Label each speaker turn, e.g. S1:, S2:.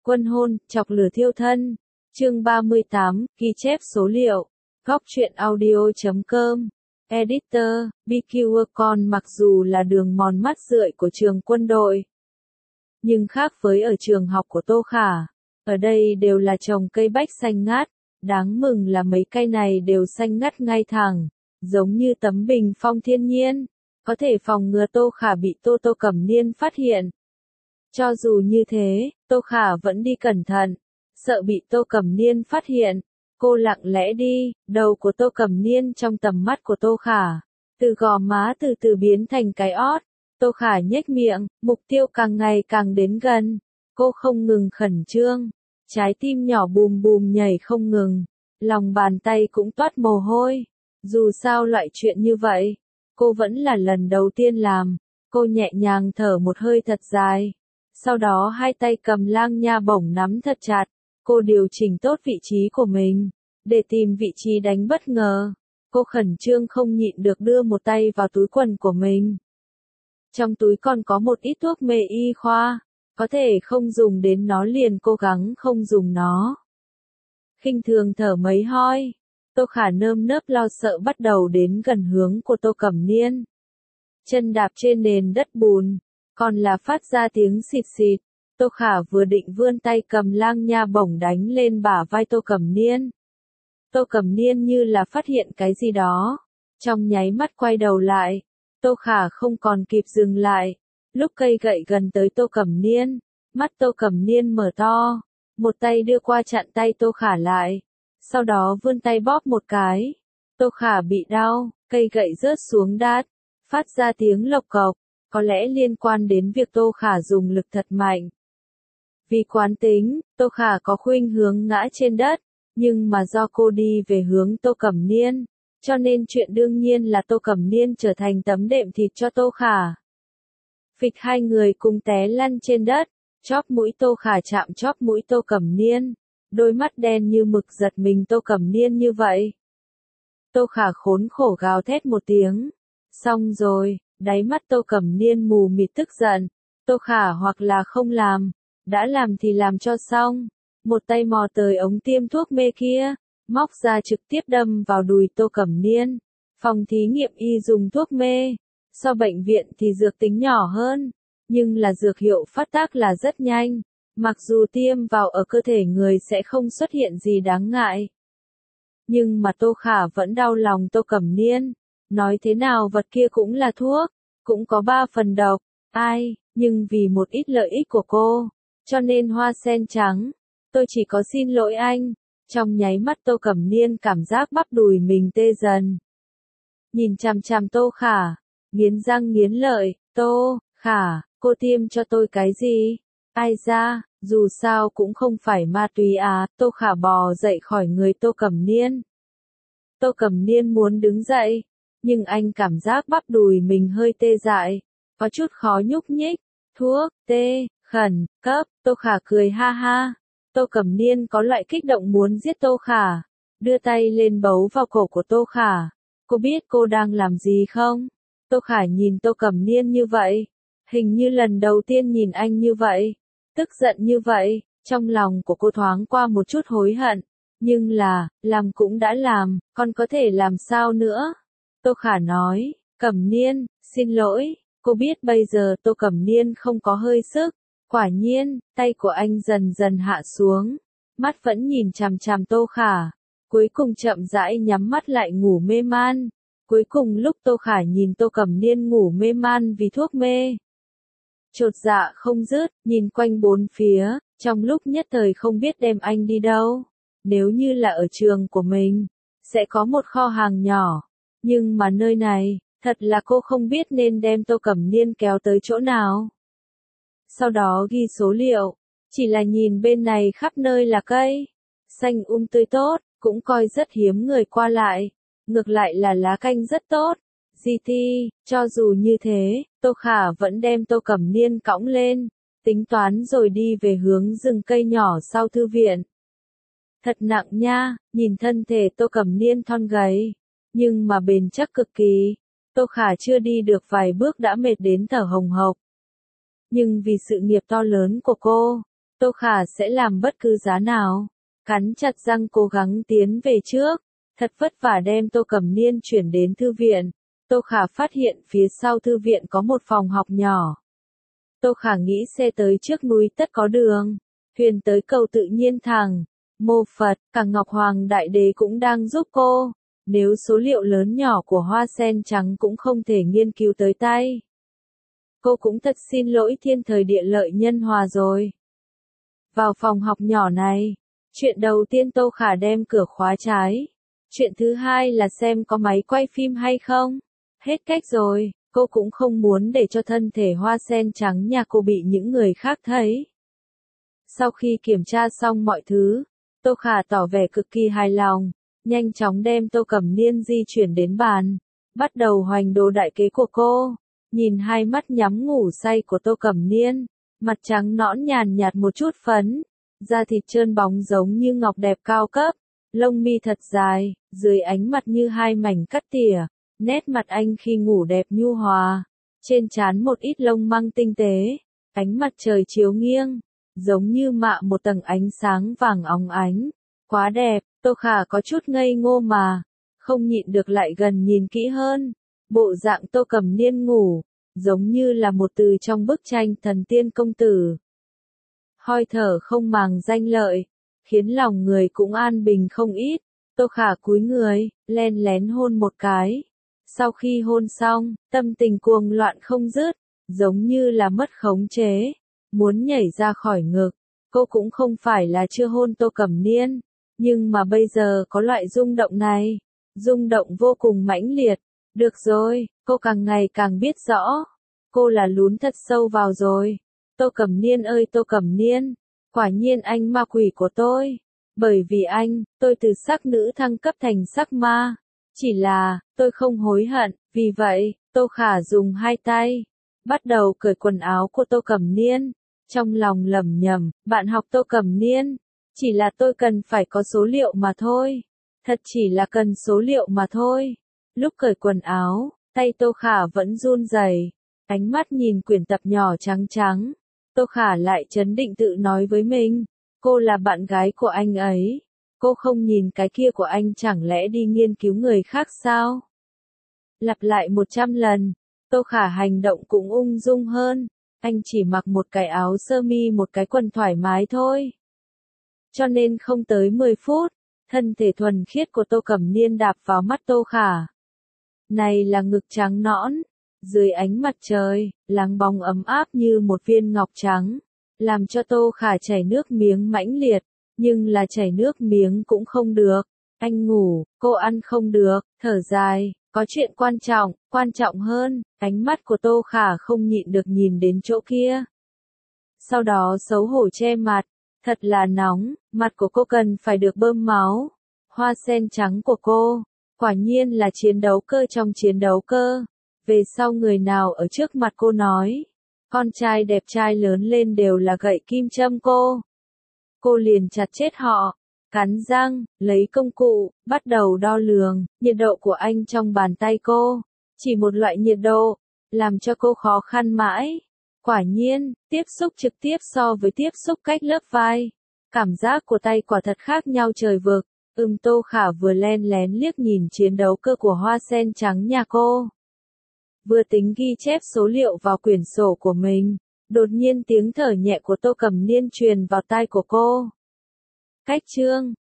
S1: Quân hôn, chọc lửa thiêu thân. Chương 38, ghi chép số liệu. Góc truyện audio.com. Editor, BQ con mặc dù là đường mòn mắt rượi của trường quân đội, nhưng khác với ở trường học của Tô Khả. Ở đây đều là trồng cây bách xanh ngát, đáng mừng là mấy cây này đều xanh ngắt ngay thẳng, giống như tấm bình phong thiên nhiên, có thể phòng ngừa Tô Khả bị Tô Cẩm Niên phát hiện. Cho dù như thế, Tô Khả vẫn đi cẩn thận, sợ bị Tô Cẩm Niên phát hiện. Cô lặng lẽ đi, đầu của Tô Cẩm Niên trong tầm mắt của Tô Khả, từ gò má từ từ biến thành cái ót. Tô Khả nhếch miệng, mục tiêu càng ngày càng đến gần. Cô không ngừng khẩn trương, trái tim nhỏ bùm bùm nhảy không ngừng, lòng bàn tay cũng toát mồ hôi. Dù sao loại chuyện như vậy, cô vẫn là lần đầu tiên làm. Cô nhẹ nhàng thở một hơi thật dài, sau đó hai tay cầm lang nha bổng nắm thật chặt. Cô điều chỉnh tốt vị trí của mình, để tìm vị trí đánh bất ngờ. Cô khẩn trương không nhịn được đưa một tay vào túi quần của mình. Trong túi còn có một ít thuốc mê y khoa, có thể không dùng đến nó liền cố gắng không dùng nó. Khinh thường thở mấy hoi, Tô Khả nơm nớp lo sợ bắt đầu đến gần hướng của Tô Cẩm Niên. Chân đạp trên nền đất bùn, còn là phát ra tiếng xịt xịt. Tô Khả vừa định vươn tay cầm lang nha bổng đánh lên bả vai Tô Cẩm Niên. Tô Cẩm Niên như là phát hiện cái gì đó, trong nháy mắt quay đầu lại. Tô Khả không còn kịp dừng lại, lúc cây gậy gần tới Tô Cẩm Niên, mắt Tô Cẩm Niên mở to, một tay đưa qua chặn tay Tô Khả lại, sau đó vươn tay bóp một cái. Tô Khả bị đau, cây gậy rớt xuống đát, phát ra tiếng lộc cộc, có lẽ liên quan đến việc Tô Khả dùng lực thật mạnh. Vì quán tính, Tô Khả có khuynh hướng ngã trên đất, nhưng mà do cô đi về hướng Tô Cẩm Niên, cho nên chuyện đương nhiên là Tô Cẩm Niên trở thành tấm đệm thịt cho Tô Khả. Phịch hai người cùng té lăn trên đất, chóp mũi Tô Khả chạm chóp mũi Tô Cẩm Niên, đôi mắt đen như mực giật mình Tô Cẩm Niên như vậy. Tô Khả khốn khổ gào thét một tiếng, xong rồi, đáy mắt Tô Cẩm Niên mù mịt tức giận. Tô Khả hoặc là không làm, đã làm thì làm cho xong. Một tay mò tới ống tiêm thuốc mê kia, móc ra trực tiếp đâm vào đùi Tô Cẩm Niên. Phòng thí nghiệm y dùng thuốc mê, so bệnh viện thì dược tính nhỏ hơn, nhưng là dược hiệu phát tác là rất nhanh. Mặc dù tiêm vào ở cơ thể người sẽ không xuất hiện gì đáng ngại, nhưng mà Tô Khả vẫn đau lòng Tô Cẩm Niên. Nói thế nào vật kia cũng là thuốc, cũng có 3 phần độc, nhưng vì một ít lợi ích của cô, cho nên hoa sen trắng, tôi chỉ có xin lỗi anh. Trong nháy mắt Tô Cẩm Niên cảm giác bắp đùi mình tê dần. Nhìn chằm chằm Tô Khả, nghiến răng nghiến lợi, Tô Khả, cô tiêm cho tôi cái gì? Ai ra, dù sao cũng không phải ma túy à. Tô Khả bò dậy khỏi người Tô Cẩm Niên. Tô Cẩm Niên muốn đứng dậy, nhưng anh cảm giác bắp đùi mình hơi tê dại, có chút khó nhúc nhích. Thuốc, tê, khẩn, cấp, Tô Khả cười ha ha. Tô Cẩm Niên có loại kích động muốn giết Tô Khả, đưa tay lên bấu vào cổ của Tô Khả. Cô biết cô đang làm gì không? Tô Khả nhìn Tô Cẩm Niên như vậy, hình như lần đầu tiên nhìn anh như vậy, tức giận như vậy, trong lòng của cô thoáng qua một chút hối hận, nhưng là, làm cũng đã làm, còn có thể làm sao nữa? Tô Khả nói, Cẩm Niên, xin lỗi. Cô biết bây giờ Tô Cẩm Niên không có hơi sức. Quả nhiên, tay của anh dần dần hạ xuống, mắt vẫn nhìn chằm chằm Tô Khả, cuối cùng chậm rãi nhắm mắt lại ngủ mê man. Cuối cùng lúc Tô Khả nhìn Tô Cẩm Niên ngủ mê man vì thuốc mê, chột dạ không dứt, nhìn quanh bốn phía, trong lúc nhất thời không biết đem anh đi đâu. Nếu như là ở trường của mình, sẽ có một kho hàng nhỏ, nhưng mà nơi này, thật là cô không biết nên đem Tô Cẩm Niên kéo tới chỗ nào. Sau đó ghi số liệu, chỉ là nhìn bên này khắp nơi là cây xanh tươi tốt, cũng coi rất hiếm người qua lại, ngược lại là lá canh rất tốt. GT, cho dù như thế, Tô Khả vẫn đem Tô Cẩm Niên cõng lên, tính toán rồi đi về hướng rừng cây nhỏ sau thư viện. Thật nặng nha, nhìn thân thể Tô Cẩm Niên thon gầy, nhưng mà bền chắc cực kỳ. Tô Khả chưa đi được vài bước đã mệt đến thở hồng hộc. Nhưng vì sự nghiệp to lớn của cô, Tô Khả sẽ làm bất cứ giá nào. Cắn chặt răng cố gắng tiến về trước. Thật vất vả đem Tô Cẩm Niên chuyển đến thư viện. Tô Khả phát hiện phía sau thư viện có một phòng học nhỏ. Tô Khả nghĩ xe tới trước núi tất có đường. Thuyền tới cầu tự nhiên thẳng. Mô Phật, cả Ngọc Hoàng Đại Đế cũng đang giúp cô. Nếu số liệu lớn nhỏ của hoa sen trắng cũng không thể nghiên cứu tới tay. Cô cũng thật xin lỗi thiên thời địa lợi nhân hòa rồi. Vào phòng học nhỏ này, chuyện đầu tiên Tô Khả đem cửa khóa trái. Chuyện thứ hai là xem có máy quay phim hay không. Hết cách rồi, cô cũng không muốn để cho thân thể hoa sen trắng nhà cô bị những người khác thấy. Sau khi kiểm tra xong mọi thứ, Tô Khả tỏ vẻ cực kỳ hài lòng, nhanh chóng đem Tô Cẩm Niên di chuyển đến bàn, bắt đầu hoành đồ đại kế của cô. Nhìn hai mắt nhắm ngủ say của Tô Cẩm Niên, mặt trắng nõn nhàn nhạt một chút phấn, da thịt trơn bóng giống như ngọc đẹp cao cấp, lông mi thật dài, dưới ánh mặt như hai mảnh cắt tỉa, nét mặt anh khi ngủ đẹp nhu hòa, trên trán một ít lông măng tinh tế, ánh mặt trời chiếu nghiêng, giống như mạ một tầng ánh sáng vàng óng ánh, quá đẹp. Tô Khả có chút ngây ngô mà, không nhịn được lại gần nhìn kỹ hơn. Bộ dạng Tô Cẩm Niên ngủ, giống như là một từ trong bức tranh thần tiên công tử. Hơi thở không màng danh lợi, khiến lòng người cũng an bình không ít. Tô Khả cúi người, len lén hôn một cái. Sau khi hôn xong, tâm tình cuồng loạn không dứt, giống như là mất khống chế, muốn nhảy ra khỏi ngực. Cô cũng không phải là chưa hôn Tô Cẩm Niên, nhưng mà bây giờ có loại rung động này, rung động vô cùng mãnh liệt. Được rồi, cô càng ngày càng biết rõ, cô là lún thật sâu vào rồi. Tô Cẩm Niên ơi Tô Cẩm Niên, quả nhiên anh ma quỷ của tôi. Bởi vì anh, tôi từ sắc nữ thăng cấp thành sắc ma. Chỉ là, tôi không hối hận, vì vậy, Tô Khả dùng hai tay, bắt đầu cởi quần áo của Tô Cẩm Niên. Trong lòng lẩm nhẩm, bạn học Tô Cẩm Niên, chỉ là tôi cần phải có số liệu mà thôi. Thật chỉ là cần số liệu mà thôi. Lúc cởi quần áo, tay Tô Khả vẫn run rẩy, ánh mắt nhìn quyển tập nhỏ trắng trắng. Tô Khả lại trấn định tự nói với mình, cô là bạn gái của anh ấy. Cô không nhìn cái kia của anh chẳng lẽ đi nghiên cứu người khác sao? Lặp lại 100 lần, Tô Khả hành động cũng ung dung hơn. Anh chỉ mặc một cái áo sơ mi một cái quần thoải mái thôi. Cho nên không tới 10 phút, thân thể thuần khiết của Tô Cẩm Niên đạp vào mắt Tô Khả. Này là ngực trắng nõn, dưới ánh mặt trời, láng bóng ấm áp như một viên ngọc trắng, làm cho Tô Khả chảy nước miếng mãnh liệt, nhưng là chảy nước miếng cũng không được. Anh ngủ, cô ăn không được, thở dài, có chuyện quan trọng hơn, ánh mắt của Tô Khả không nhịn được nhìn đến chỗ kia. Sau đó xấu hổ che mặt, thật là nóng, mặt của cô cần phải được bơm máu. Hoa sen trắng của cô, quả nhiên là chiến đấu cơ trong chiến đấu cơ. Về sau người nào ở trước mặt cô nói, con trai đẹp trai lớn lên đều là gậy kim châm cô liền chặt chết họ. Cắn răng, lấy công cụ, bắt đầu đo lường, nhiệt độ của anh trong bàn tay cô. Chỉ một loại nhiệt độ, làm cho cô khó khăn mãi. Quả nhiên, tiếp xúc trực tiếp so với tiếp xúc cách lớp vai. Cảm giác của tay quả thật khác nhau trời vực. Tô Khả vừa len lén liếc nhìn chiến đấu cơ của hoa sen trắng nhà cô. Vừa tính ghi chép số liệu vào quyển sổ của mình. Đột nhiên tiếng thở nhẹ của Tô Cẩm Niên truyền vào tai của cô. Cách chương